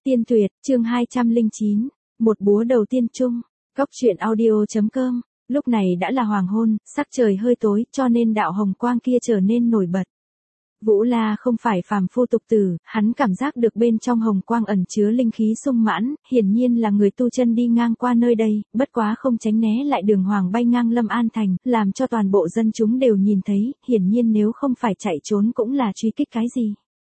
Tiên tuyệt, chương 209, một búa đầu tiên chung, Góc truyện audio.com, lúc này đã là hoàng hôn, sắc trời hơi tối cho nên đạo hồng quang kia trở nên nổi bật. Vũ La không phải phàm phu tục tử, hắn cảm giác được bên trong hồng quang ẩn chứa linh khí sung mãn, hiển nhiên là người tu chân đi ngang qua nơi đây, bất quá không tránh né lại đường hoàng bay ngang Lâm An Thành, làm cho toàn bộ dân chúng đều nhìn thấy, hiển nhiên nếu không phải chạy trốn cũng là truy kích cái gì.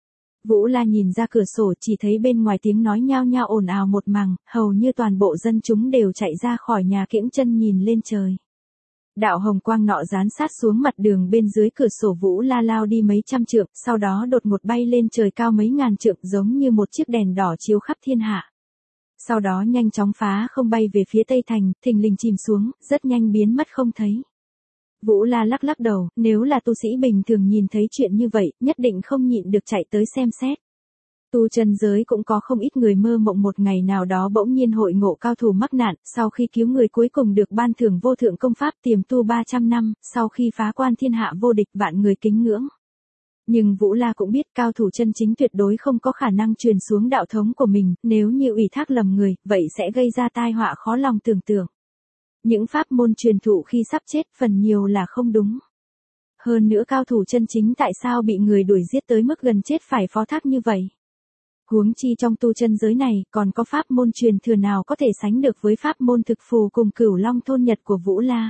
Vũ La nhìn ra cửa sổ chỉ thấy bên ngoài tiếng nói nhao nhao ồn ào một mằng, hầu như toàn bộ dân chúng đều chạy ra khỏi nhà kiễng chân nhìn lên trời. Đạo hồng quang nọ dán sát xuống mặt đường bên dưới cửa sổ. Vũ La lao đi mấy trăm trượng, sau đó đột ngột bay lên trời cao mấy ngàn trượng giống như một chiếc đèn đỏ chiếu khắp thiên hạ. Sau đó nhanh chóng phá không bay về phía Tây Thành, thình lình chìm xuống, rất nhanh biến mất không thấy. Vũ La lắc lắc đầu, nếu là tu sĩ bình thường nhìn thấy chuyện như vậy, nhất định không nhịn được chạy tới xem xét. Tu chân giới cũng có không ít người mơ mộng một ngày nào đó bỗng nhiên hội ngộ cao thủ mắc nạn, sau khi cứu người cuối cùng được ban thưởng vô thượng công pháp tiềm tu 300 năm, sau khi phá quan thiên hạ vô địch vạn người kính ngưỡng. Nhưng Vũ La cũng biết cao thủ chân chính tuyệt đối không có khả năng truyền xuống đạo thống của mình, nếu như ủy thác lầm người, vậy sẽ gây ra tai họa khó lòng tưởng tượng. Những pháp môn truyền thụ khi sắp chết phần nhiều là không đúng. Hơn nữa cao thủ chân chính tại sao bị người đuổi giết tới mức gần chết phải phó thác như vậy? Huống chi trong tu chân giới này còn có pháp môn truyền thừa nào có thể sánh được với pháp môn thực phù cùng Cửu Long thôn nhật của Vũ La.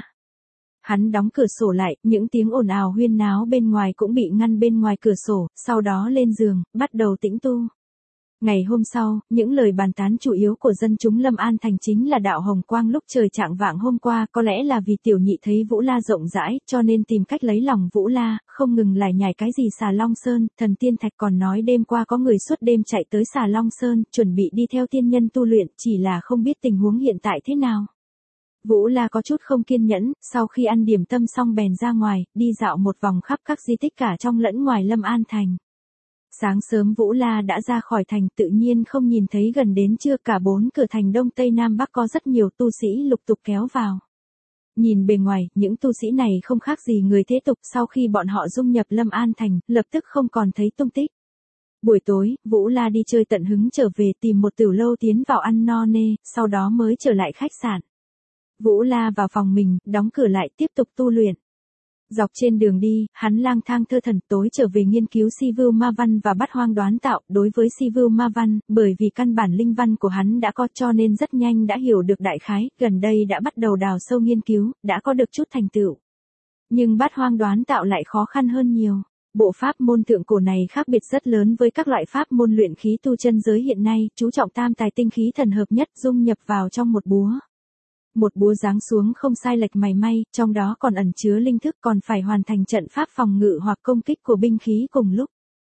Hắn đóng cửa sổ lại, những tiếng ồn ào huyên náo bên ngoài cũng bị ngăn bên ngoài cửa sổ, sau đó lên giường, bắt đầu tĩnh tu. Ngày hôm sau, những lời bàn tán chủ yếu của dân chúng Lâm An Thành chính là đạo hồng quang lúc trời chạng vạng hôm qua, có lẽ là vì tiểu nhị thấy Vũ La rộng rãi, cho nên tìm cách lấy lòng Vũ La, không ngừng lải nhải cái gì Xà Long Sơn, Thần Tiên Thạch, còn nói đêm qua có người suốt đêm chạy tới Xà Long Sơn, chuẩn bị đi theo tiên nhân tu luyện, chỉ là không biết tình huống hiện tại thế nào. Vũ La có chút không kiên nhẫn, sau khi ăn điểm tâm xong bèn ra ngoài, đi dạo một vòng khắp các di tích cả trong lẫn ngoài Lâm An Thành. Sáng sớm Vũ La đã ra khỏi thành, tự nhiên không nhìn thấy gần đến trưa cả 4 cửa thành Đông Tây Nam Bắc có rất nhiều tu sĩ lục tục kéo vào. Nhìn bề ngoài, những tu sĩ này không khác gì người thế tục, sau khi bọn họ dung nhập Lâm An Thành, lập tức không còn thấy tung tích. Buổi tối, Vũ La đi chơi tận hứng trở về tìm một tiểu lâu tiến vào ăn no nê, sau đó mới trở lại khách sạn. Vũ La vào phòng mình, đóng cửa lại tiếp tục tu luyện. Dọc trên đường đi, hắn lang thang thơ thẩn, tối trở về nghiên cứu si vưu ma văn và bát hoang đoán tạo. Đối với si vưu ma văn, bởi vì căn bản linh văn của hắn đã có cho nên rất nhanh đã hiểu được đại khái, gần đây đã bắt đầu đào sâu nghiên cứu, đã có được chút thành tựu. Nhưng bát hoang đoán tạo lại khó khăn hơn nhiều. Bộ pháp môn thượng cổ này khác biệt rất lớn với các loại pháp môn luyện khí tu chân giới hiện nay, chú trọng tam tài tinh khí thần hợp nhất dung nhập vào trong một búa. Một búa giáng xuống không sai lệch mảy may, trong đó còn ẩn chứa linh thức, còn phải hoàn thành trận pháp phòng ngự hoặc công kích của binh khí cùng lúc.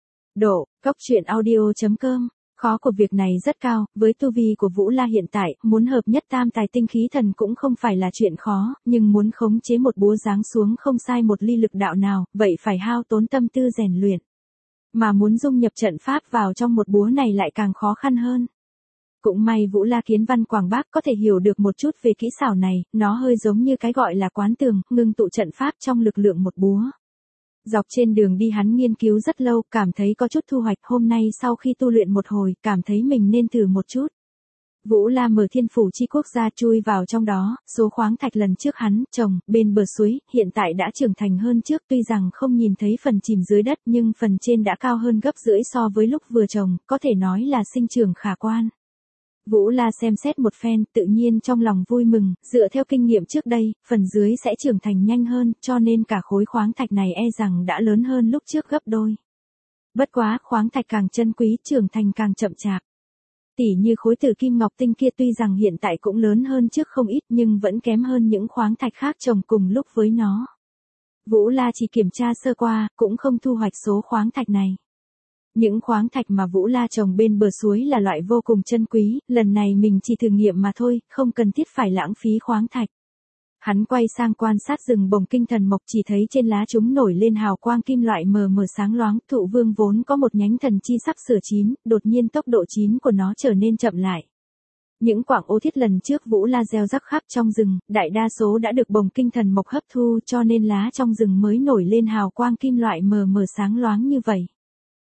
Góc truyện audio.com, khó của việc này rất cao, với tu vi của Vũ La hiện tại, muốn hợp nhất tam tài tinh khí thần cũng không phải là chuyện khó, nhưng muốn khống chế một búa giáng xuống không sai một ly lực đạo nào, vậy phải hao tốn tâm tư rèn luyện. Mà muốn dung nhập trận pháp vào trong một búa này lại càng khó khăn hơn. Cũng may Vũ La kiến văn quảng bác có thể hiểu được một chút về kỹ xảo này, nó hơi giống như cái gọi là quán tường, ngưng tụ trận pháp trong lực lượng một búa. Dọc trên đường đi hắn nghiên cứu rất lâu, cảm thấy có chút thu hoạch, hôm nay sau khi tu luyện một hồi, cảm thấy mình nên thử một chút. Vũ La mở thiên phủ chi quốc gia chui vào trong đó, số khoáng thạch lần trước hắn trồng bên bờ suối, hiện tại đã trưởng thành hơn trước, tuy rằng không nhìn thấy phần chìm dưới đất nhưng phần trên đã cao hơn gấp rưỡi so với lúc vừa trồng, có thể nói là sinh trưởng khả quan. Vũ La xem xét một phen, tự nhiên trong lòng vui mừng, dựa theo kinh nghiệm trước đây, phần dưới sẽ trưởng thành nhanh hơn, cho nên cả khối khoáng thạch này e rằng đã lớn hơn lúc trước gấp đôi. Bất quá, khoáng thạch càng chân quý, trưởng thành càng chậm chạp. Tỉ như khối tử kim ngọc tinh kia tuy rằng hiện tại cũng lớn hơn trước không ít nhưng vẫn kém hơn những khoáng thạch khác trồng cùng lúc với nó. Vũ La chỉ kiểm tra sơ qua, cũng không thu hoạch số khoáng thạch này. Những khoáng thạch mà Vũ La trồng bên bờ suối là loại vô cùng chân quý, lần này mình chỉ thử nghiệm mà thôi, không cần thiết phải lãng phí khoáng thạch. Hắn quay sang quan sát rừng bồng kinh thần mộc, chỉ thấy trên lá chúng nổi lên hào quang kim loại mờ mờ sáng loáng, thụ vương vốn có một nhánh thần chi sắp sửa chín, đột nhiên tốc độ chín của nó trở nên chậm lại. Những quặng ô thiết lần trước Vũ La gieo rắc khắp trong rừng, đại đa số đã được bồng kinh thần mộc hấp thu cho nên lá trong rừng mới nổi lên hào quang kim loại mờ mờ sáng loáng như vậy.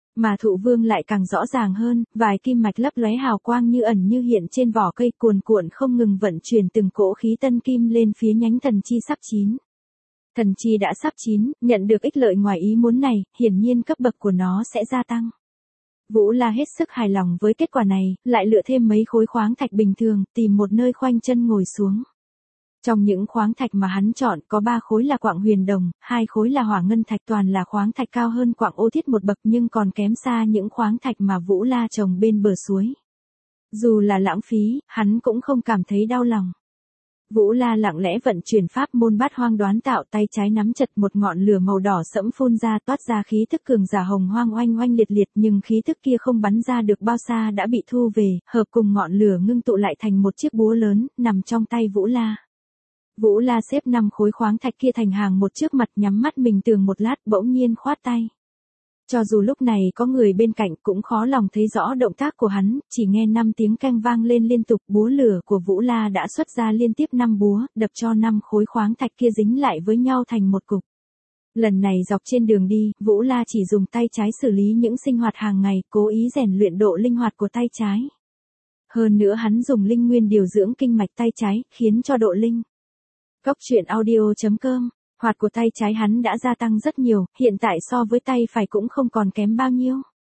Mà Thụ Vương lại càng rõ ràng hơn, vài kim mạch lấp lóe hào quang như ẩn như hiện trên vỏ cây cuồn cuộn không ngừng vận chuyển từng cỗ khí tân kim lên phía nhánh thần chi sắp chín. Thần chi đã sắp chín, nhận được ích lợi ngoài ý muốn này, hiển nhiên cấp bậc của nó sẽ gia tăng. Vũ La hết sức hài lòng với kết quả này, lại lựa thêm mấy khối khoáng thạch bình thường, tìm một nơi khoanh chân ngồi xuống. Trong những khoáng thạch mà hắn chọn có 3 khối là quặng huyền đồng, 2 khối là hỏa ngân thạch, toàn là khoáng thạch cao hơn quặng ô thiết một bậc nhưng còn kém xa những khoáng thạch mà Vũ La trồng bên bờ suối. Dù là lãng phí, hắn cũng không cảm thấy đau lòng. Vũ La lặng lẽ vận chuyển pháp môn Bát Hoang Đoán Tạo, tay trái nắm chặt một ngọn lửa màu đỏ sẫm phun ra, toát ra khí tức cường giả hồng hoang oanh oanh liệt liệt, nhưng khí tức kia không bắn ra được bao xa đã bị thu về, hợp cùng ngọn lửa ngưng tụ lại thành một chiếc búa lớn, nằm trong tay Vũ La. Vũ La xếp 5 khối khoáng thạch kia thành hàng một trước mặt, nhắm mắt mình tường một lát, bỗng nhiên khoát tay. Cho dù lúc này có người bên cạnh cũng khó lòng thấy rõ động tác của hắn, chỉ nghe 5 tiếng keng vang lên liên tục, búa lửa của Vũ La đã xuất ra liên tiếp 5 búa, đập cho 5 khối khoáng thạch kia dính lại với nhau thành một cục. Lần này dọc trên đường đi, Vũ La chỉ dùng tay trái xử lý những sinh hoạt hàng ngày, cố ý rèn luyện độ linh hoạt của tay trái. Hơn nữa hắn dùng linh nguyên điều dưỡng kinh mạch tay trái, khiến cho độ linh. Cốc truyện audio.com, hoạt của tay trái hắn đã gia tăng rất nhiều, hiện tại so với tay phải cũng không còn kém bao nhiêu.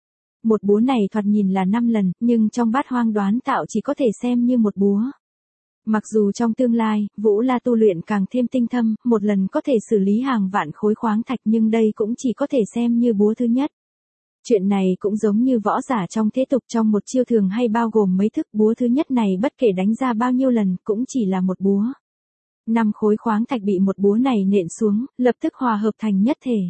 Một búa này thoạt nhìn là 5 lần, nhưng trong Bát Hoang Đoán Tạo chỉ có thể xem như một búa. Mặc dù trong tương lai, Vũ La tu luyện càng thêm tinh thâm, một lần có thể xử lý hàng vạn khối khoáng thạch, nhưng đây cũng chỉ có thể xem như búa thứ nhất. Chuyện này cũng giống như võ giả trong thế tục, trong một chiêu thường hay bao gồm mấy thức, búa thứ nhất này bất kể đánh ra bao nhiêu lần, cũng chỉ là một búa. 5 khối khoáng thạch bị một búa này nện xuống, lập tức hòa hợp thành nhất thể.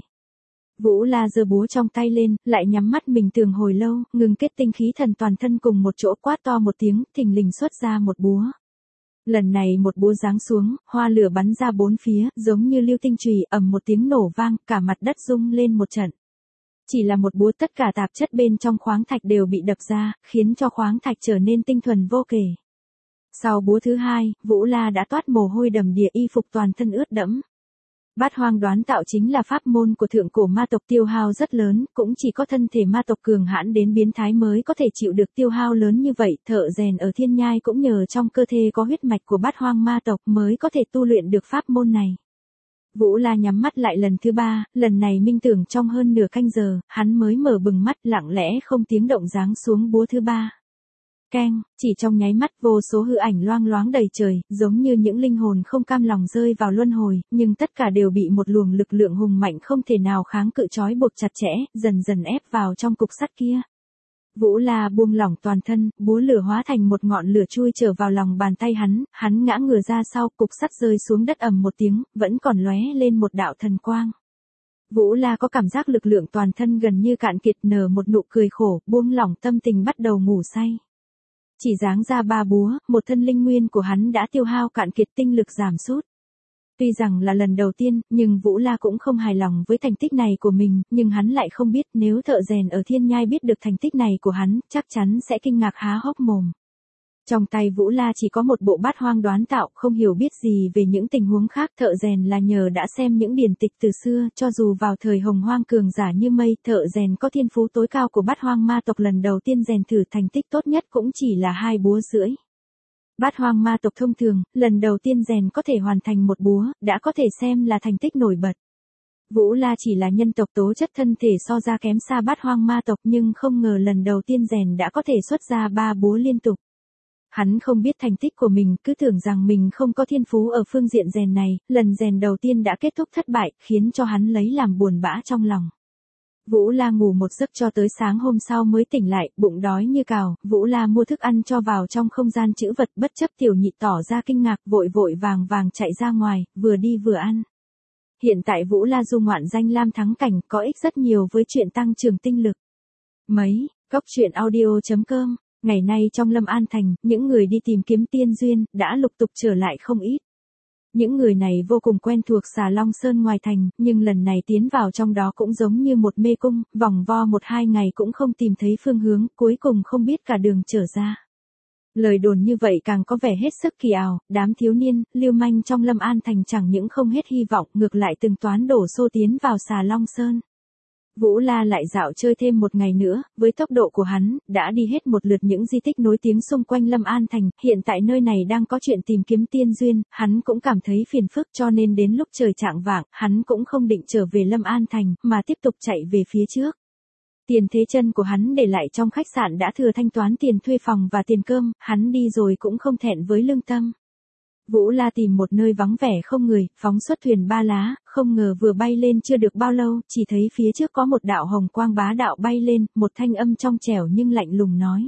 Vũ La giơ búa trong tay lên, lại nhắm mắt mình tường hồi lâu, ngừng kết tinh khí thần toàn thân cùng một chỗ, quát to một tiếng, thình lình xuất ra một búa. Lần này một búa giáng xuống, hoa lửa bắn ra bốn phía, giống như lưu tinh chùy, ầm một tiếng nổ vang, cả mặt đất rung lên một trận. Chỉ là một búa, tất cả tạp chất bên trong khoáng thạch đều bị đập ra, khiến cho khoáng thạch trở nên tinh thuần vô kể. Sau búa thứ hai, Vũ La đã toát mồ hôi đầm đìa, y phục toàn thân ướt đẫm. Bát Hoang Đoán Tạo chính là pháp môn của thượng cổ ma tộc, tiêu hao rất lớn, cũng chỉ có thân thể ma tộc cường hãn đến biến thái mới có thể chịu được tiêu hao lớn như vậy. Thợ rèn ở Thiên Nhai cũng nhờ trong cơ thể có huyết mạch của Bát Hoang ma tộc mới có thể tu luyện được pháp môn này. Vũ La nhắm mắt lại lần thứ 3, lần này minh tưởng trong hơn nửa canh giờ, hắn mới mở bừng mắt, lặng lẽ không tiếng động giáng xuống búa thứ 3. Keng, chỉ trong nháy mắt vô số hư ảnh loang loáng đầy trời, giống như những linh hồn không cam lòng rơi vào luân hồi, nhưng tất cả đều bị một luồng lực lượng hùng mạnh không thể nào kháng cự trói buộc chặt chẽ, dần dần ép vào trong cục sắt kia. Vũ La buông lỏng toàn thân, búa lửa hóa thành một ngọn lửa chui trở vào lòng bàn tay hắn ngã ngửa ra sau, cục sắt rơi xuống đất ầm một tiếng, vẫn còn lóe lên một đạo thần quang. Vũ La có cảm giác lực lượng toàn thân gần như cạn kiệt, nở một nụ cười khổ, buông lỏng tâm tình bắt đầu ngủ say. Chỉ giáng ra 3 búa, một thân linh nguyên của hắn đã tiêu hao cạn kiệt, tinh lực giảm sút. Tuy rằng là lần đầu tiên, nhưng Vũ La cũng không hài lòng với thành tích này của mình, nhưng hắn lại không biết nếu thợ rèn ở Thiên Nhai biết được thành tích này của hắn, chắc chắn sẽ kinh ngạc há hốc mồm. Trong tay Vũ La chỉ có một bộ Bát Hoang Đoán Tạo, không hiểu biết gì về những tình huống khác. Thợ rèn là nhờ đã xem những điển tịch từ xưa, cho dù vào thời hồng hoang cường giả như mây, thợ rèn có thiên phú tối cao của Bát Hoang ma tộc lần đầu tiên rèn thử thành tích tốt nhất cũng chỉ là 2 búa rưỡi. Bát Hoang ma tộc thông thường, lần đầu tiên rèn có thể hoàn thành một búa, đã có thể xem là thành tích nổi bật. Vũ La chỉ là nhân tộc tố chất thân thể so ra kém xa Bát Hoang ma tộc, nhưng không ngờ lần đầu tiên rèn đã có thể xuất ra 3 búa liên tục. Hắn không biết thành tích của mình, cứ tưởng rằng mình không có thiên phú ở phương diện rèn này, lần rèn đầu tiên đã kết thúc thất bại, khiến cho hắn lấy làm buồn bã trong lòng. Vũ La ngủ một giấc cho tới sáng hôm sau mới tỉnh lại, bụng đói như cào, Vũ La mua thức ăn cho vào trong không gian trữ vật, bất chấp Tiểu Nhị tỏ ra kinh ngạc, vội vội vàng vàng chạy ra ngoài, vừa đi vừa ăn. Hiện tại Vũ La du ngoạn danh lam thắng cảnh, có ích rất nhiều với chuyện tăng trưởng tinh lực. Cốc truyện audio.com. Ngày nay trong Lâm An Thành, những người đi tìm kiếm tiên duyên, đã lục tục trở lại không ít. Những người này vô cùng quen thuộc Xà Long Sơn ngoài thành, nhưng lần này tiến vào trong đó cũng giống như một mê cung, vòng vo 1-2 ngày cũng không tìm thấy phương hướng, cuối cùng không biết cả đường trở ra. Lời đồn như vậy càng có vẻ hết sức kỳ ảo, đám thiếu niên, lưu manh trong Lâm An Thành chẳng những không hết hy vọng, ngược lại từng toán đổ xô tiến vào Xà Long Sơn. Vũ La lại dạo chơi thêm một ngày nữa, với tốc độ của hắn, đã đi hết một lượt những di tích nổi tiếng xung quanh Lâm An Thành, hiện tại nơi này đang có chuyện tìm kiếm tiên duyên, hắn cũng cảm thấy phiền phức cho nên đến lúc trời chạng vạng, hắn cũng không định trở về Lâm An Thành, mà tiếp tục chạy về phía trước. Tiền thế chân của hắn để lại trong khách sạn đã thừa thanh toán tiền thuê phòng và tiền cơm, hắn đi rồi cũng không thẹn với lương tâm. Vũ La tìm một nơi vắng vẻ không người, phóng xuất thuyền ba lá, không ngờ vừa bay lên chưa được bao lâu, chỉ thấy phía trước có một đạo hồng quang bá đạo bay lên, một thanh âm trong trẻo nhưng lạnh lùng nói.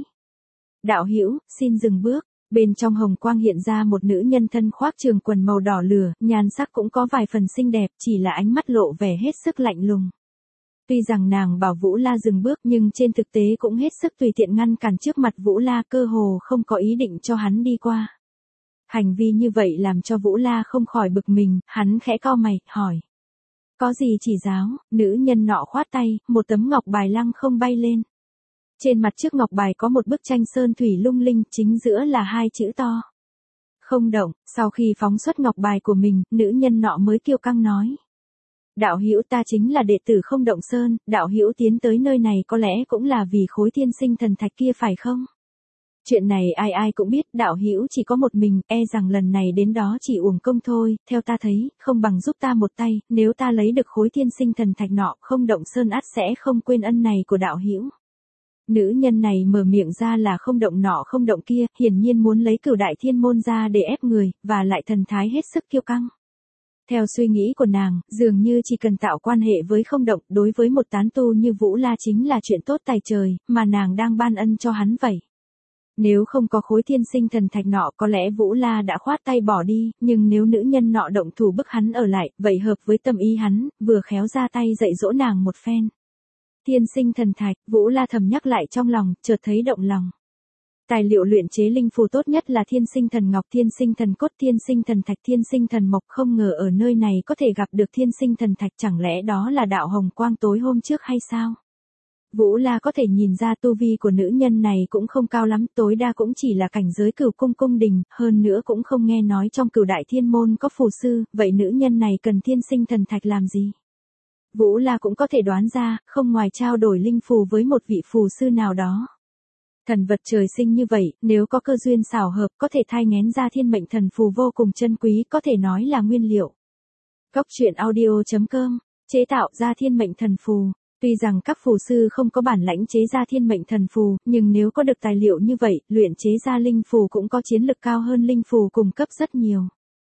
Đạo hữu, xin dừng bước. Bên trong hồng quang hiện ra một nữ nhân thân khoác trường quần màu đỏ lửa, nhan sắc cũng có vài phần xinh đẹp, chỉ là ánh mắt lộ vẻ hết sức lạnh lùng. Tuy rằng nàng bảo Vũ La dừng bước nhưng trên thực tế cũng hết sức tùy tiện ngăn cản trước mặt Vũ La, cơ hồ không có ý định cho hắn đi qua. Hành vi như vậy làm cho Vũ La không khỏi bực mình, hắn khẽ cau mày, hỏi. Có gì chỉ giáo, nữ nhân nọ khoát tay, một tấm ngọc bài lăng không bay lên. Trên mặt trước ngọc bài có một bức tranh sơn thủy lung linh, chính giữa là hai chữ to. Không động, sau khi phóng xuất ngọc bài của mình, nữ nhân nọ mới kiêu căng nói. Đạo hữu ta chính là đệ tử Không Động Sơn, đạo hữu tiến tới nơi này có lẽ cũng là vì khối thiên sinh thần thạch kia phải không? Chuyện này ai ai cũng biết, đạo hữu chỉ có một mình, e rằng lần này đến đó chỉ uổng công thôi, theo ta thấy, không bằng giúp ta một tay, nếu ta lấy được khối thiên sinh thần thạch nọ, Không Động Sơn ắt sẽ không quên ân này của đạo hữu. Nữ nhân này mở miệng ra là không động nọ không động kia, hiển nhiên muốn lấy Cửu Đại Thiên Môn ra để ép người, và lại thần thái hết sức kiêu căng. Theo suy nghĩ của nàng, dường như chỉ cần tạo quan hệ với Không Động, đối với một tán tu như Vũ La chính là chuyện tốt tài trời, mà nàng đang ban ân cho hắn vậy. Nếu không có khối thiên sinh thần thạch nọ có lẽ Vũ La đã khoát tay bỏ đi, nhưng nếu nữ nhân nọ động thủ bức hắn ở lại, vậy hợp với tâm ý hắn, vừa khéo ra tay dạy dỗ nàng một phen. Thiên sinh thần thạch, Vũ La thầm nhắc lại trong lòng, chợt thấy động lòng. Tài liệu luyện chế linh phù tốt nhất là thiên sinh thần ngọc, thiên sinh thần cốt, thiên sinh thần thạch, thiên sinh thần mộc, không ngờ ở nơi này có thể gặp được thiên sinh thần thạch, chẳng lẽ đó là đạo hồng quang tối hôm trước hay sao? Vũ La có thể nhìn ra tu vi của nữ nhân này cũng không cao lắm, tối đa cũng chỉ là cảnh giới Cửu cung cung đình, hơn nữa cũng không nghe nói trong Cửu Đại Thiên Môn có phù sư, vậy nữ nhân này cần thiên sinh thần thạch làm gì? Vũ La cũng có thể đoán ra, không ngoài trao đổi linh phù với một vị phù sư nào đó. Thần vật trời sinh như vậy, nếu có cơ duyên xảo hợp, có thể thai nghén ra thiên mệnh thần phù vô cùng chân quý, có thể nói là nguyên liệu. Góc truyện audio.com, chế tạo ra thiên mệnh thần phù. Tuy rằng các phù sư không có bản lãnh chế ra thiên mệnh thần phù, nhưng nếu có được tài liệu như vậy, luyện chế ra linh phù cũng có chiến lực cao hơn linh phù cùng cấp rất nhiều.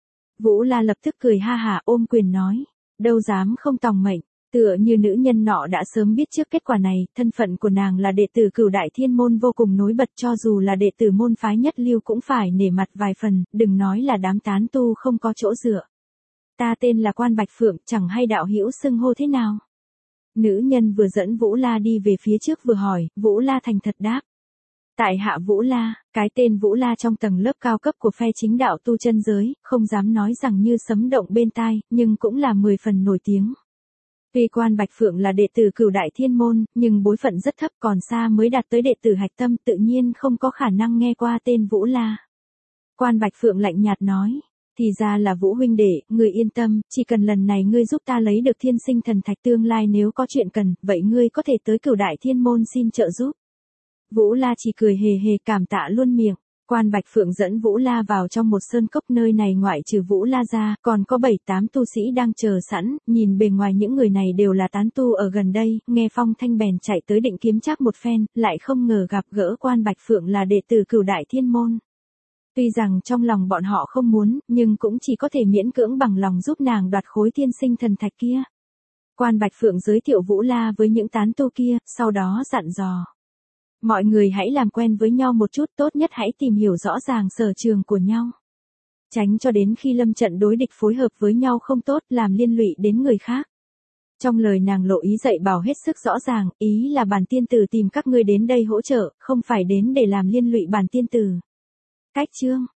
Vũ La lập tức cười ha hả ôm quyền nói, đâu dám không tòng mệnh. Tựa như nữ nhân nọ đã sớm biết trước kết quả này, thân phận của nàng là đệ tử Cửu Đại Thiên Môn vô cùng nổi bật, cho dù là đệ tử môn phái nhất lưu cũng phải nể mặt vài phần, đừng nói là đám tán tu không có chỗ dựa. Ta tên là Quan Bạch Phượng, chẳng hay đạo hữu xưng hô thế nào? Nữ nhân vừa dẫn Vũ La đi về phía trước vừa hỏi, Vũ La thành thật đáp. Tại hạ Vũ La, cái tên Vũ La trong tầng lớp cao cấp của phe chính đạo tu chân giới, không dám nói rằng như sấm động bên tai, nhưng cũng là 10 phần nổi tiếng. Tuy Quan Bạch Phượng là đệ tử Cửu Đại Thiên Môn, nhưng bối phận rất thấp, còn xa mới đạt tới đệ tử hạch tâm, tự nhiên không có khả năng nghe qua tên Vũ La. Quan Bạch Phượng lạnh nhạt nói, thì ra là Vũ huynh đệ, ngươi yên tâm, chỉ cần lần này ngươi giúp ta lấy được thiên sinh thần thạch, tương lai nếu có chuyện cần, vậy ngươi có thể tới Cửu Đại Thiên Môn xin trợ giúp. Vũ La chỉ cười hề hề cảm tạ luôn miệng. Quan Bạch Phượng dẫn Vũ La vào trong một sơn cốc, nơi này ngoại trừ Vũ La ra, còn có 7-8 tu sĩ đang chờ sẵn, nhìn bề ngoài những người này đều là tán tu ở gần đây, nghe phong thanh bèn chạy tới định kiếm trác một phen, lại không ngờ gặp gỡ Quan Bạch Phượng là đệ tử Cửu Đại Thiên Môn. Tuy rằng trong lòng bọn họ không muốn, nhưng cũng chỉ có thể miễn cưỡng bằng lòng giúp nàng đoạt khối thiên sinh thần thạch kia. Quan Bạch Phượng giới thiệu Vũ La với những tán tu kia, sau đó dặn dò. Mọi người hãy làm quen với nhau một chút, tốt nhất hãy tìm hiểu rõ ràng sở trường của nhau. Tránh cho đến khi lâm trận đối địch phối hợp với nhau không tốt, làm liên lụy đến người khác. Trong lời nàng lộ ý dạy bảo hết sức rõ ràng, ý là bản tiên tử tìm các ngươi đến đây hỗ trợ, không phải đến để làm liên lụy bản tiên tử. Cách chương